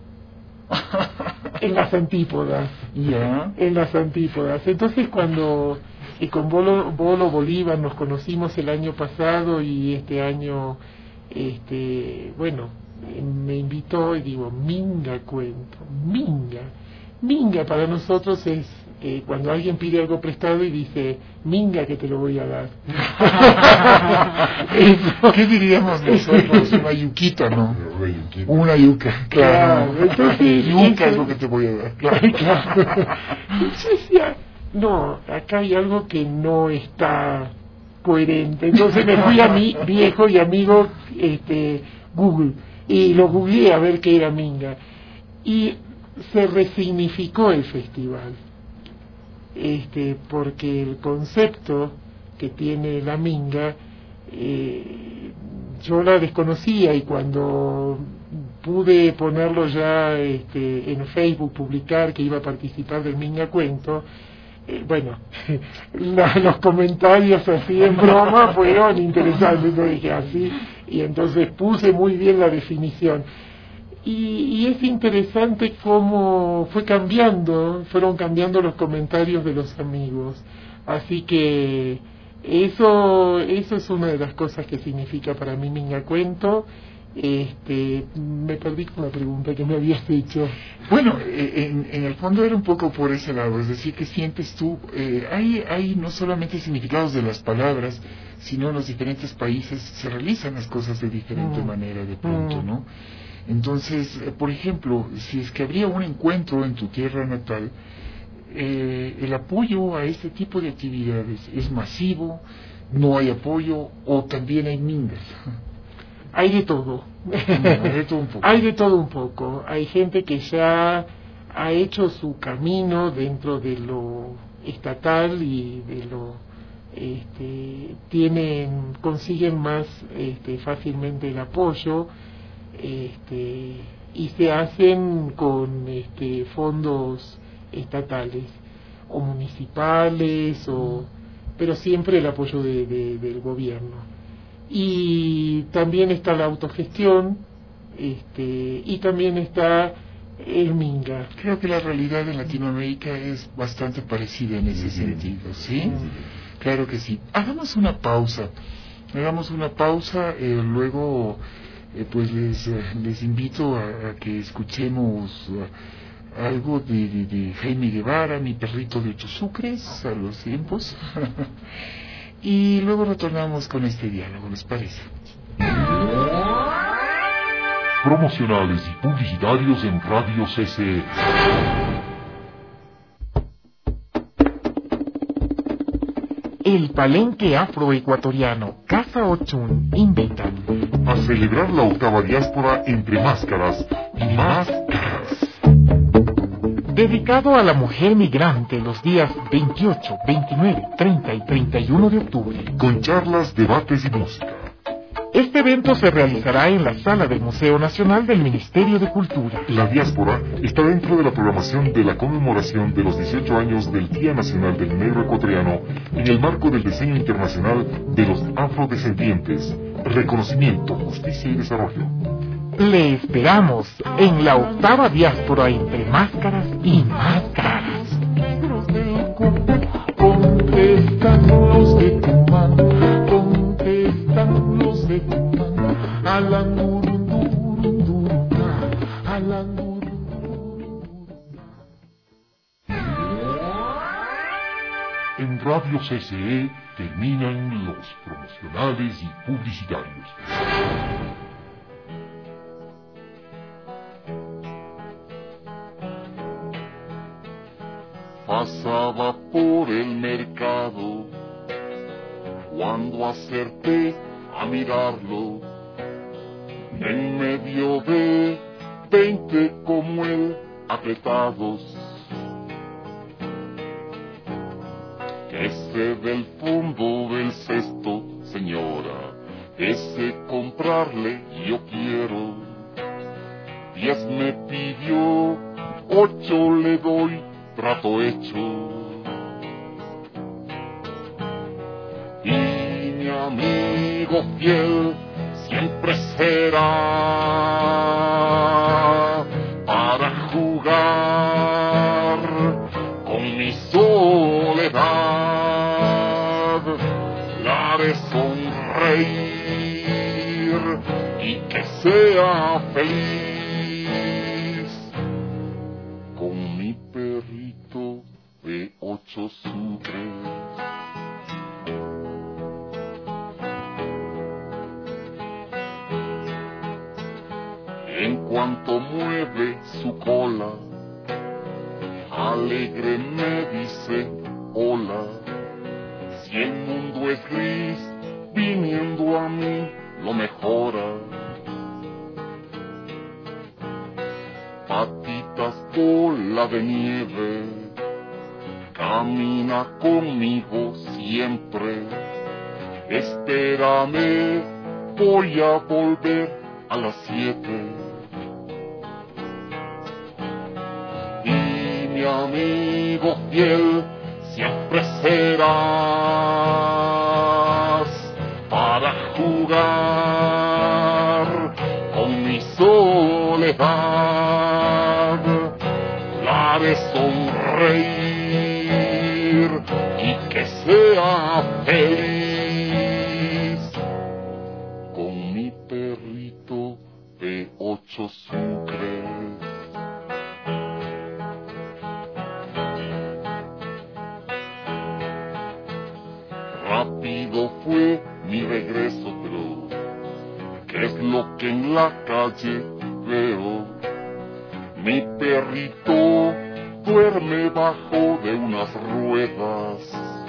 en las antípodas. Ya. En las antípodas. Entonces, cuando con Bolo Bolívar nos conocimos el año pasado, y este año, bueno, me invitó y digo, Mingacuento, minga para nosotros es cuando alguien pide algo prestado y dice, minga que te lo voy a dar. ¿Qué diríamos nosotros? Una yuquita, ¿no? Una yuca, claro. Entonces, yuca es lo que te voy a dar. Claro. Entonces ya, no, acá hay algo que no está coherente. Entonces me fui a mi viejo y amigo Google, y lo googleé a ver qué era minga, y se resignificó el festival, porque el concepto que tiene la minga yo la desconocía, y cuando pude ponerlo ya en Facebook, publicar que iba a participar del Minga Cuento, bueno, los comentarios así en broma fueron interesantes, ¿no? Dije así, y entonces puse muy bien la definición. Y es interesante cómo fueron cambiando los comentarios de los amigos. Así que eso es una de las cosas que significa para mí Minga Cuento. Me perdí con la pregunta que me habías hecho. Bueno, en el fondo era un poco por ese lado, es decir, ¿qué sientes tú? Hay no solamente significados de las palabras, sino en los diferentes países se realizan las cosas de diferente manera de pronto, ¿no? Entonces, por ejemplo, si es que habría un encuentro en tu tierra natal, el apoyo a este tipo de actividades es masivo, no hay apoyo, o también hay mingas. Hay de todo. Hay de todo un poco. Hay de todo un poco. Hay gente que ya ha hecho su camino dentro de lo estatal y de lo consiguen más fácilmente el apoyo, y se hacen con fondos estatales o municipales, pero siempre el apoyo del gobierno. Y también está la autogestión, y también está el Minga. Creo que la realidad en Latinoamérica es bastante parecida en ese sentido, ¿sí? Claro que sí. Hagamos una pausa, luego pues les invito a que escuchemos algo de Jaime Guevara, Mi perrito de 8 sucres, a los tiempos. Y luego retornamos con este diálogo, ¿les parece? Promocionales y publicitarios en Radio CCE. El Palenque Afroecuatoriano Casa Ochun invita a celebrar la 8ª diáspora entre máscaras y más caras. Dedicado a la mujer migrante los días 28, 29, 30 y 31 de octubre. Con charlas, debates y música. Este evento se realizará en la sala del Museo Nacional del Ministerio de Cultura. La diáspora está dentro de la programación de la conmemoración de los 18 años del Día Nacional del Negro Ecuatoriano en el marco del Diseño Internacional de los Afrodescendientes, Reconocimiento, Justicia y Desarrollo. Le esperamos en la 8ª diáspora entre máscaras y más caras. Negros del Congo, contestan los de Tumán, contestan los de Tumán, alandurundurundurunda, alandurundurunda. En Radio CCE terminan los promocionales y publicitarios. Pasaba por el mercado cuando acerté a mirarlo en medio de 20 como él apretados. Ese del fondo del cesto, señora, ese comprarle yo quiero. 10 me pidió, 8 le doy, trato hecho. Y mi amigo fiel siempre será para jugar con mi soledad. La haré sonreír y que sea feliz con mi perrito de 8 sucres. En cuanto mueve su cola, alegre me dice hola. Si el mundo es gris, viniendo a mí lo mejora. Patitas bola de nieve, camina conmigo siempre. Espérame voy a volver a las 7. Y mi amigo fiel, siempre serás para jugar con mi soledad, la de sonreír y que sea feliz con mi perrito de 8 sucres. Rápido fue mi regreso, pero ¿qué es lo que en la calle veo? Mi perrito duerme bajo de unas ruedas.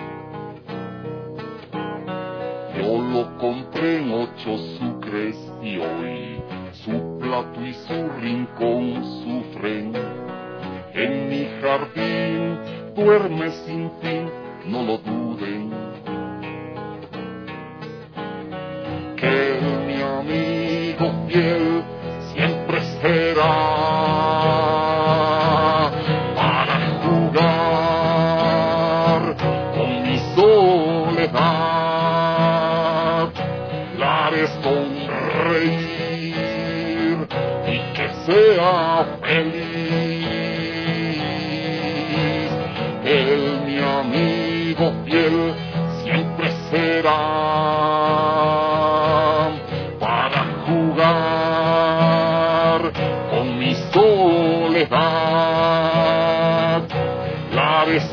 Yo lo compré en 8 sucres y hoy su plato y su rincón sufren. En mi jardín duerme sin fin, no lo duden. Que mi amigo fiel siempre será para jugar con mi soledad, la de sonreír y que sea feliz. Él, mi amigo fiel, siempre será para jugar con mi soledad, la de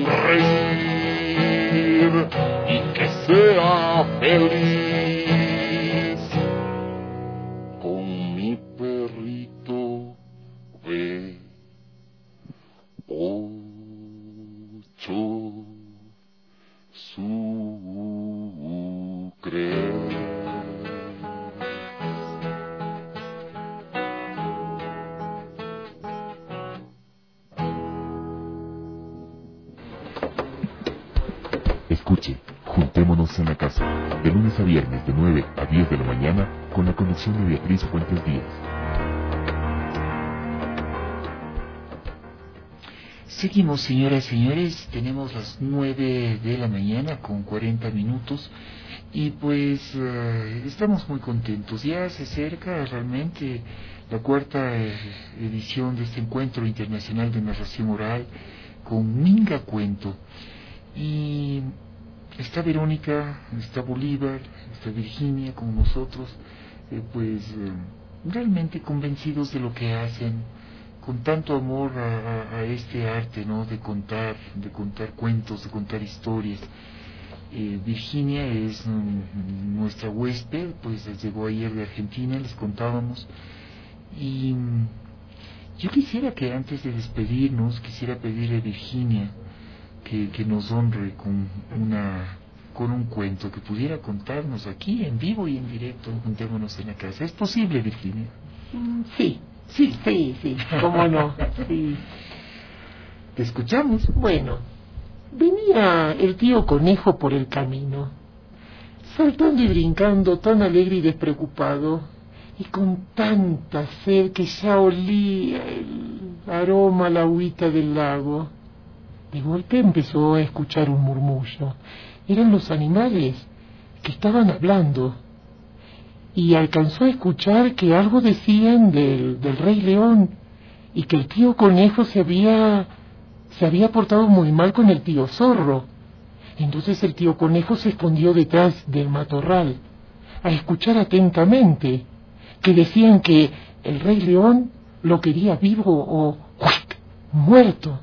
sonreír y que sea feliz con mi perrito de 8 sucres. Escuche, Juntémonos en la Casa, de lunes a viernes de 9 a 10 de la mañana, con la conducción de Beatriz Fuentes Díaz. Seguimos, señoras y señores, tenemos las 9 de la mañana con 40 minutos y pues estamos muy contentos. Ya se acerca realmente la cuarta edición de este encuentro internacional de narración oral con Minga Cuento. Y está Verónica, está Bolívar, está Virginia con nosotros, realmente convencidos de lo que hacen, con tanto amor a este arte, ¿no? De contar cuentos, de contar historias. Virginia es nuestra huésped, pues llegó ayer de Argentina, les contábamos, y yo quisiera que antes de despedirnos, quisiera pedirle a Virginia que nos honre con un cuento que pudiera contarnos aquí en vivo y en directo. Juntémonos en la Casa. ¿Es posible, Virginia? Sí, cómo no, sí. Te escuchamos. Bueno, venía el tío Conejo por el camino, saltando y brincando, tan alegre y despreocupado, y con tanta sed que ya olía el aroma a la agüita del lago. De golpe empezó a escuchar un murmullo. Eran los animales que estaban hablando. Y alcanzó a escuchar que algo decían del Rey León y que el tío Conejo se había portado muy mal con el tío Zorro. Entonces el tío Conejo se escondió detrás del matorral a escuchar atentamente, que decían que el Rey León lo quería vivo o muerto.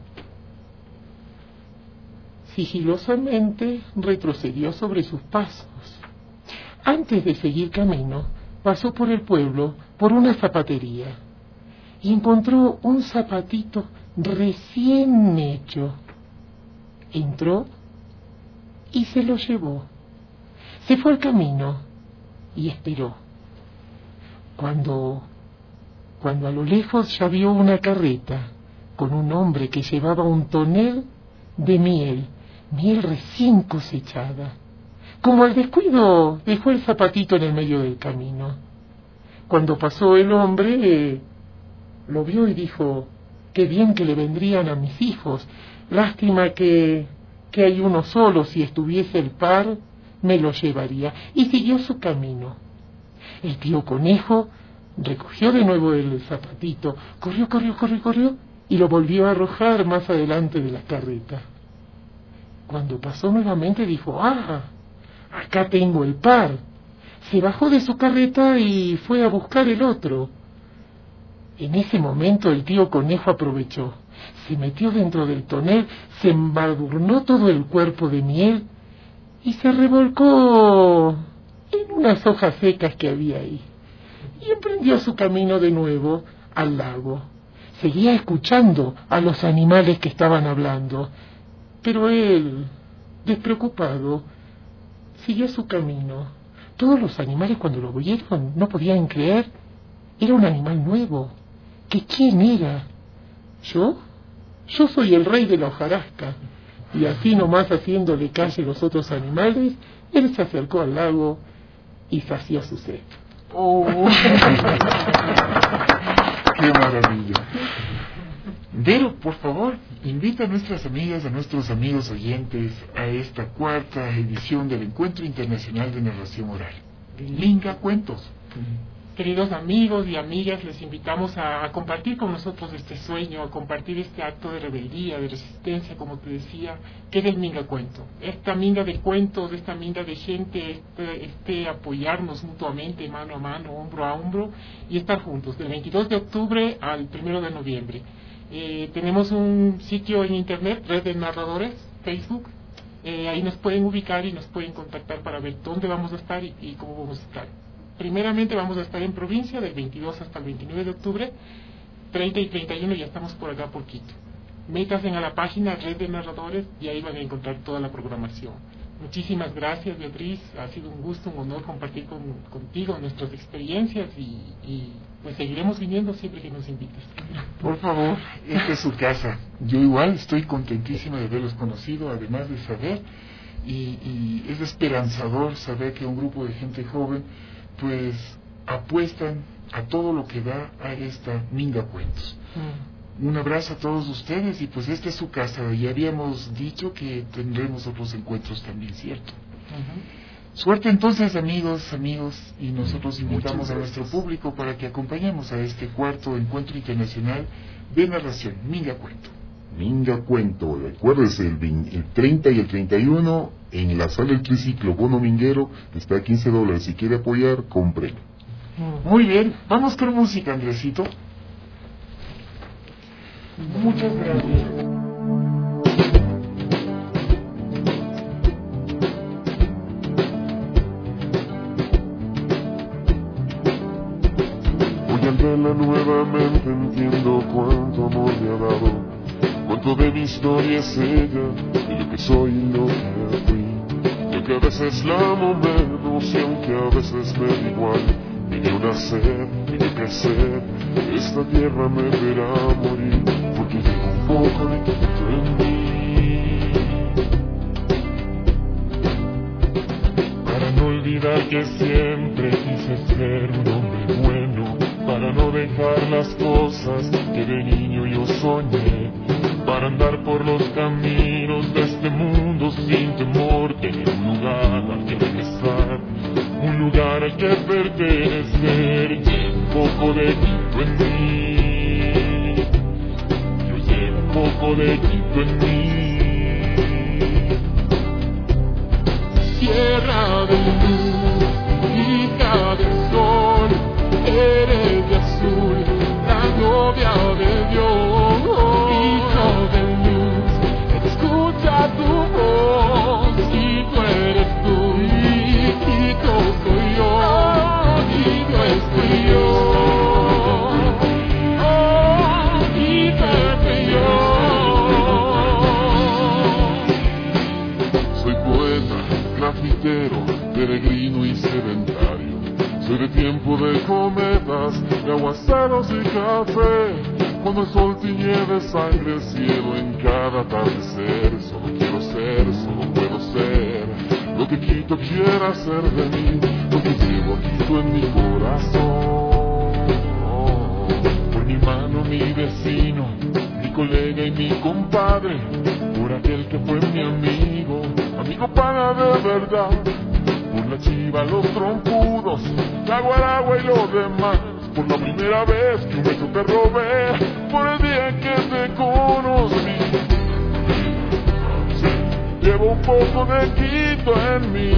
Sigilosamente retrocedió sobre sus pasos. Antes de seguir camino, pasó por el pueblo, por una zapatería, y encontró un zapatito recién hecho. Entró y se lo llevó. Se fue al camino y esperó. Cuando a lo lejos ya vio una carreta con un hombre que llevaba un tonel de miel recién cosechada. Como al descuido, dejó el zapatito en el medio del camino. Cuando pasó el hombre, lo vio y dijo: qué bien que le vendrían a mis hijos. Lástima que hay uno solo. Si estuviese el par, me lo llevaría. Y siguió su camino. El tío conejo recogió de nuevo el zapatito, corrió, y lo volvió a arrojar más adelante de la carreta. Cuando pasó nuevamente dijo: acá tengo el par. Se bajó de su carreta y fue a buscar el otro. En ese momento el tío conejo aprovechó, se metió dentro del tonel, se embadurnó todo el cuerpo de miel y se revolcó en unas hojas secas que había ahí, y emprendió su camino de nuevo al lago. Seguía escuchando a los animales que estaban hablando, pero él, despreocupado, siguió su camino. Todos los animales, cuando lo vieron, no podían creer. Era un animal nuevo. ¿Que quién era? ¿Yo? Yo soy el rey de la hojarasca. Y así nomás, haciéndole calle a los otros animales, él se acercó al lago y sació su sed. ¡Oh! ¡Qué maravilla! Vero, por favor, invita a nuestras amigas, a nuestros amigos oyentes a esta cuarta edición del Encuentro Internacional de Narración Oral. Minga Cuentos. Queridos amigos y amigas, les invitamos a compartir con nosotros este sueño, a compartir este acto de rebeldía, de resistencia, como te decía, que es el Minga Cuento. Esta minga de cuentos, esta minga de gente, apoyarnos mutuamente, mano a mano, hombro a hombro, y estar juntos, del 22 de octubre al 1 de noviembre. Tenemos un sitio en internet, Red de Narradores, Facebook. Ahí nos pueden ubicar y nos pueden contactar para ver dónde vamos a estar y cómo vamos a estar. Primeramente vamos a estar en provincia del 22 hasta el 29 de octubre, 30 y 31 ya estamos por acá por Quito. Métanse a la página Red de Narradores y ahí van a encontrar toda la programación. Muchísimas gracias, Beatriz, ha sido un gusto, un honor compartir contigo nuestras experiencias y pues seguiremos viniendo siempre que nos invites. Por favor, esta es su casa. Yo igual estoy contentísima de haberlos conocido, además de saber, y es esperanzador saber que un grupo de gente joven pues apuestan a todo lo que da a esta Minga Cuentos. Un abrazo a todos ustedes y pues esta es su casa. Ya habíamos dicho que tendremos otros encuentros también, ¿cierto? Suerte entonces, amigos, y nosotros invitamos a nuestro público para que acompañemos a este cuarto encuentro internacional de narración, Minga Cuento. Minga Cuento, recuérdese, el 30 y el 31 en la sala del triciclo Bono Minguero, está a $15. Si quiere apoyar, compre. Muy bien, vamos con música, Andresito. Muchas gracias. Voy al verla nuevamente, entiendo cuánto amor me ha dado. Cuánto de mi historia es ella, de lo que soy y lo que fui. Yo que a veces la amo menos y aunque a veces me da igual. Me dio nacer, me dio crecer, esta tierra me verá morir, porque llevo un poco de Quito en mí. Para no olvidar que siempre quise ser un hombre bueno, para no dejar las cosas que de niño yo soñé. Para andar por los caminos de este mundo sin temor, tener un lugar al que regresar, un lugar al que pertenecer. Llevo un poco de Quito en mí, yo llevo un poco de Quito en mí. Tierra de luz, hija del sol, eres de azul, la novia de Dios. Escucha tu voz, Quito eres tú, y Quito soy yo, Quito estoy yo, oh, Quito estoy yo. Soy poeta, grafitero, peregrino y sedentario. Soy de tiempo de cometas, de aguaceros y café. Cuando el sol tiñe de sangre el cielo en cada atardecer. Solo quiero ser, solo puedo ser lo que Quito quiera hacer de mí, porque llevo a Quito en mi corazón. Por mi hermano, mi vecino, mi colega y mi compadre, por aquel que fue mi amigo, amigo para de verdad, por la chiva, los trompudos, la guaragua y los demás, por la primera vez que un beso te robé, por el día en que te conocí. Llevo un poco de Quito en mí,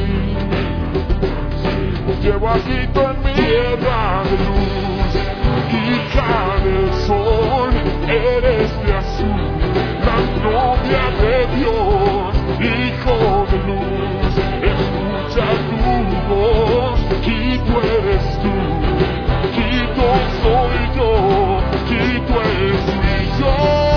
llevo a Quito en mi tierra de luz, hija del sol, eres de azul, la novia de Dios, hijo de luz, escucha tu voz, Quito eres tú, Quito soy yo, Quito eres tú y yo.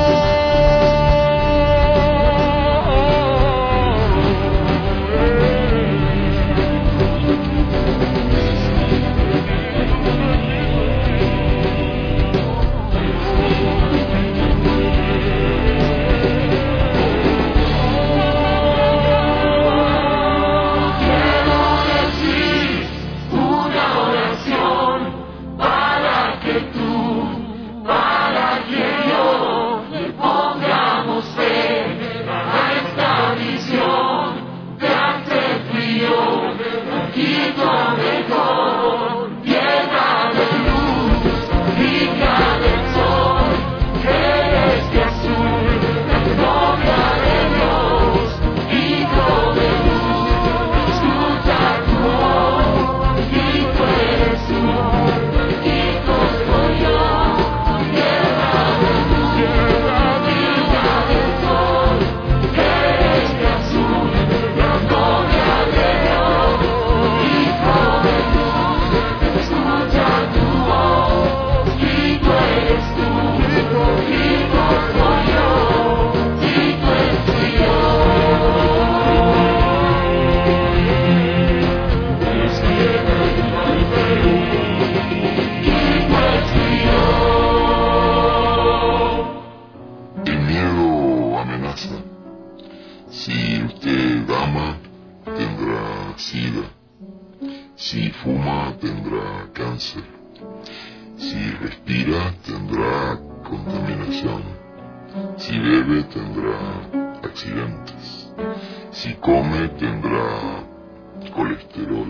Si usted ama, tendrá SIDA. Si fuma, tendrá cáncer. Si respira, tendrá contaminación. Si bebe, tendrá accidentes. Si come, tendrá colesterol.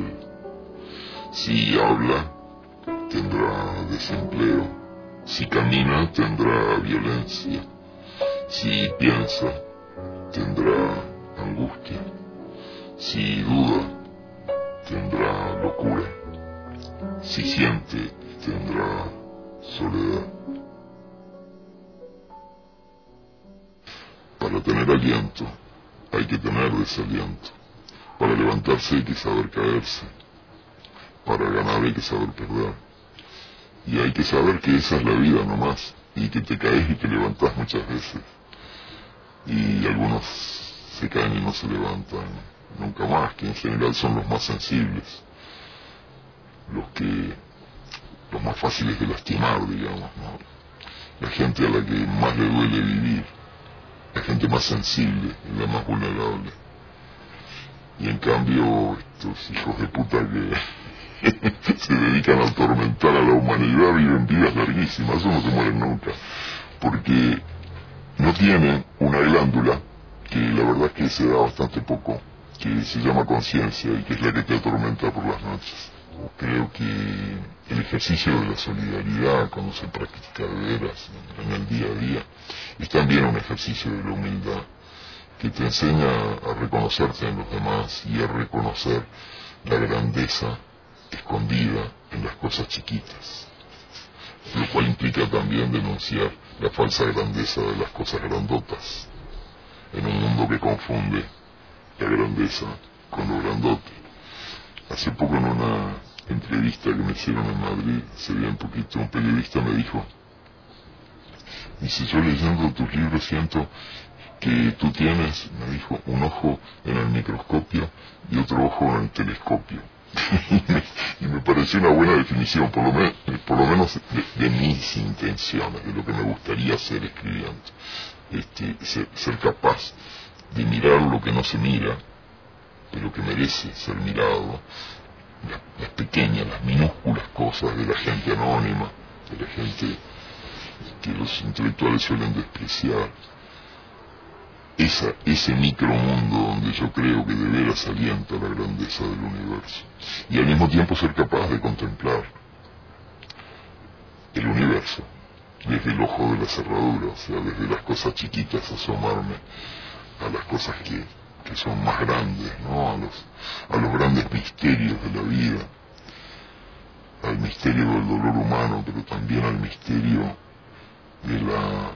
Si habla, tendrá desempleo. Si camina, tendrá violencia. Si piensa, tendrá angustia. Si duda, tendrá locura. Si siente, tendrá soledad. Para tener aliento, hay que tener desaliento. Para levantarse hay que saber caerse. Para ganar hay que saber perder. Y hay que saber que esa es la vida nomás, y que te caes y te levantás muchas veces. Y algunos se caen y no se levantan nunca más, que en general son los más sensibles, los más fáciles de lastimar, digamos, ¿no? La gente a la que más le duele vivir, la gente más sensible y la más vulnerable. Y en cambio estos hijos de puta que se dedican a atormentar a la humanidad viven vidas larguísimas, eso no se mueren nunca, porque no tienen una glándula que la verdad es que se da bastante poco, que se llama conciencia y que es la que te atormenta por las noches. Creo que el ejercicio de la solidaridad, cuando se practica de veras en el día a día, es también un ejercicio de la humildad que te enseña a reconocerte en los demás y a reconocer la grandeza escondida en las cosas chiquitas, lo cual implica también denunciar la falsa grandeza de las cosas grandotas, en un mundo que confunde la grandeza con lo grandote. Hace poco en una entrevista que me hicieron en Madrid, se veía un poquito, un periodista me dijo, yo leyendo tus libros siento que tú tienes, me dijo, un ojo en el microscopio y otro ojo en el telescopio. Y me pareció una buena definición, por lo menos de mis intenciones, de lo que me gustaría hacer escribiendo. Ser capaz de mirar lo que no se mira pero que merece ser mirado, las pequeñas, las minúsculas cosas de la gente anónima, de la gente que los intelectuales suelen despreciar, ese micromundo donde yo creo que de veras alienta la grandeza del universo, y al mismo tiempo ser capaz de contemplar el universo desde el ojo de la cerradura, o sea, desde las cosas chiquitas asomarme a las cosas que son más grandes, ¿no? A los grandes misterios de la vida, al misterio del dolor humano, pero también al misterio de la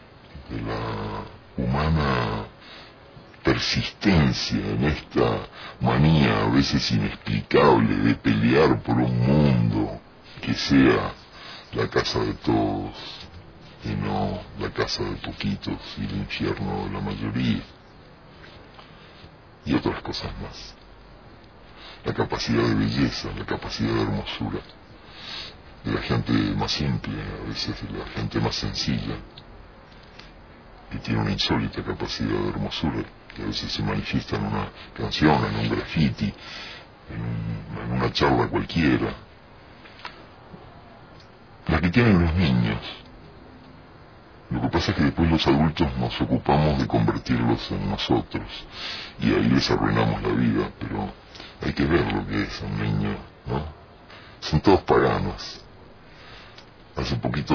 humana persistencia en esta manía a veces inexplicable de pelear por un mundo que sea la casa de todos y no la casa de poquitos y el infierno de la mayoría, y otras cosas más. La capacidad de belleza, la capacidad de hermosura de la gente más simple, a veces de la gente más sencilla, que tiene una insólita capacidad de hermosura, que a veces se manifiesta en una canción, en un graffiti, en una charla cualquiera. La que tienen los niños. Lo que pasa es que después los adultos nos ocupamos de convertirlos en nosotros, y ahí les arruinamos la vida, pero hay que ver lo que es un niño, ¿no? Son todos paganos. Hace poquito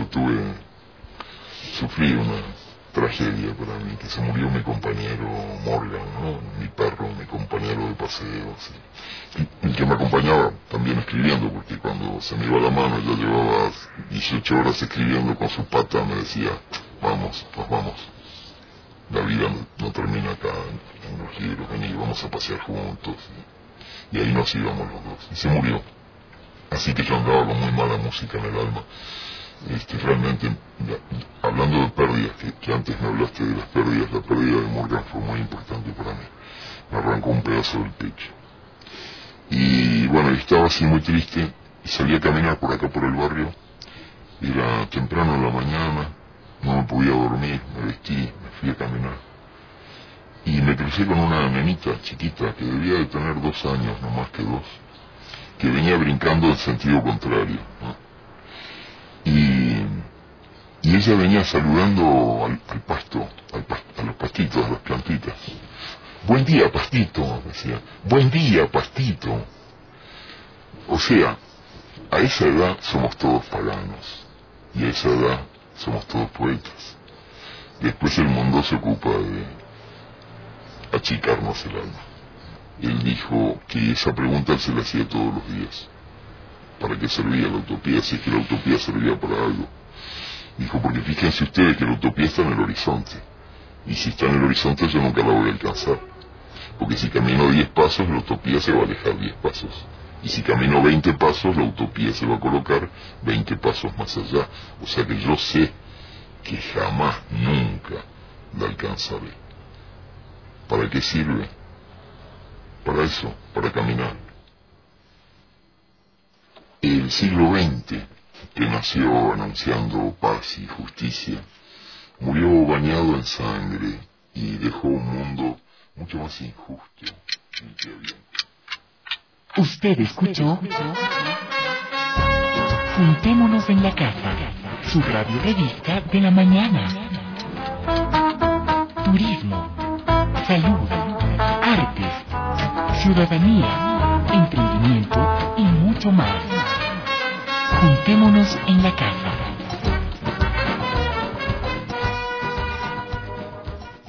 sufrí una tragedia para mí, que se murió mi compañero Morgan, ¿no? Mi perro, mi compañero de paseos, el que me acompañaba también escribiendo, porque cuando se me iba la mano, yo llevaba 18 horas escribiendo con su pata, me decía, vamos, pues vamos, la vida no termina acá en los libros, vení, vamos a pasear juntos, y ahí nos íbamos los dos, y se murió. Así que yo andaba con muy mala música en el alma. Realmente, hablando de pérdidas, que antes me hablaste de las pérdidas, la pérdida de Morgan fue muy importante para mí. Me arrancó un pedazo del pecho. Y bueno, estaba así muy triste, y salí a caminar por acá por el barrio. Era temprano en la mañana, no me podía dormir, me vestí, me fui a caminar. Y me crucé con una nenita chiquita, que debía de tener 2 años, no más que 2, que venía brincando en sentido contrario, ¿no? Y ella venía saludando al pasto, a los pastitos, a las plantitas. Buen día, pastito, decía. Buen día, pastito. O sea, a esa edad somos todos paganos, y a esa edad somos todos poetas. Después el mundo se ocupa de achicarnos el alma. Él dijo que esa pregunta se la hacía todos los días. ¿Para qué servía la utopía? Si es que la utopía servía para algo. Dijo, porque fíjense ustedes que la utopía está en el horizonte. Y si está en el horizonte yo nunca la voy a alcanzar. Porque si camino 10 pasos, la utopía se va a alejar 10 pasos. Y si camino 20 pasos, la utopía se va a colocar 20 pasos más allá. O sea que yo sé que jamás, nunca la alcanzaré. ¿Para qué sirve? Para eso, para caminar. El siglo XX, que nació anunciando paz y justicia, murió bañado en sangre y dejó un mundo mucho más injusto del que había. Usted escuchó Juntémonos en la Casa, su radio revista de la mañana. Turismo, salud, artes, ciudadanía, emprendimiento y mucho más. Juntémonos en la Casa.